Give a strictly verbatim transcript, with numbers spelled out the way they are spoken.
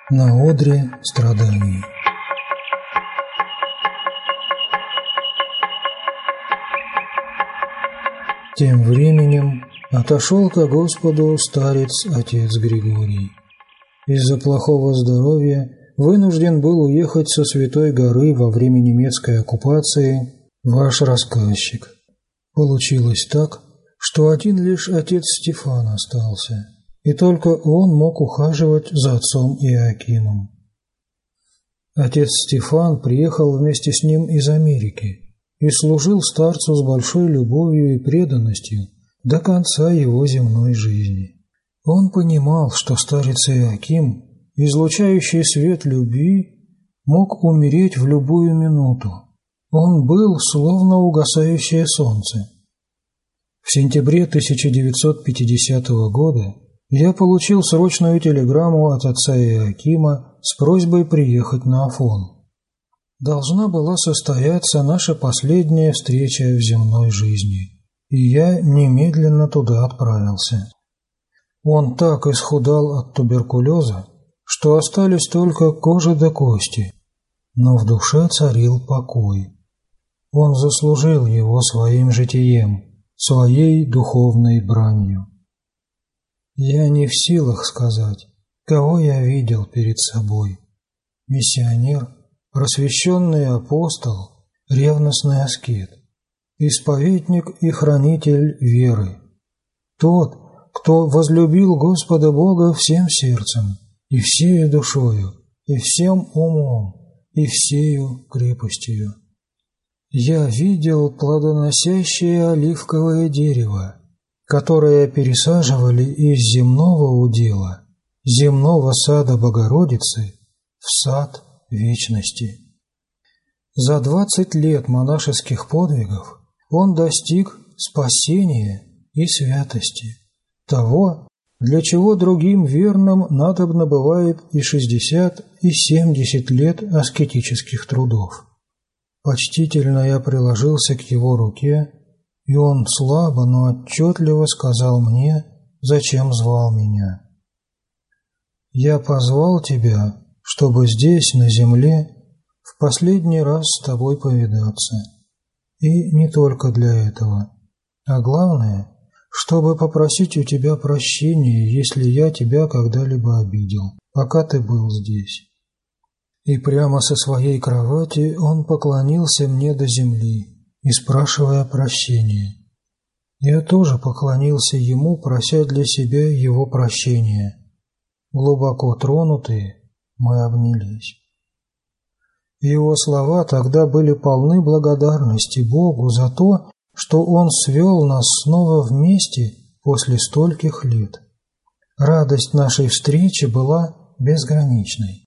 на одре страданий. Тем временем отошел ко Господу старец-отец Григорий. Из-за плохого здоровья вынужден был уехать со Святой горы во время немецкой оккупации ваш рассказчик. Получилось так, что один лишь отец Стефан остался, и только он мог ухаживать за отцом Иоакимом. Отец Стефан приехал вместе с ним из Америки и служил старцу с большой любовью и преданностью до конца его земной жизни. Он понимал, что старец Иоаким, излучающий свет любви, мог умереть в любую минуту. Он был словно угасающее солнце. В сентябре тысяча девятьсот пятидесятого года я получил срочную телеграмму от отца Иоакима с просьбой приехать на Афон. Должна была состояться наша последняя встреча в земной жизни, и я немедленно туда отправился. Он так исхудал от туберкулеза, что остались только кожа до кости, но в душе царил покой. Он заслужил его своим житием, своей духовной бранью. Я не в силах сказать, кого я видел перед собой. Миссионер, просвещенный апостол, ревностный аскет, исповедник и хранитель веры. Тот, кто возлюбил Господа Бога всем сердцем, и всею душою, и всем умом, и всею крепостью. Я видел плодоносящее оливковое дерево, которое пересаживали из земного удела, земного сада Богородицы, в сад вечности. За двадцать лет монашеских подвигов он достиг спасения и святости, того, для чего другим верным надобно бывает и шестьдесят, и семьдесят лет аскетических трудов. Почтительно я приложился к его руке, и он слабо, но отчетливо сказал мне, зачем звал меня. «Я позвал тебя, чтобы здесь, на земле, в последний раз с тобой повидаться. И не только для этого, а главное, чтобы попросить у тебя прощения, если я тебя когда-либо обидел, пока ты был здесь». И прямо со своей кровати он поклонился мне до земли и спрашивая прощения. Я тоже поклонился ему, прося для себя его прощения. Глубоко тронутые, мы обнялись. Его слова тогда были полны благодарности Богу за то, что Он свел нас снова вместе после стольких лет. Радость нашей встречи была безграничной.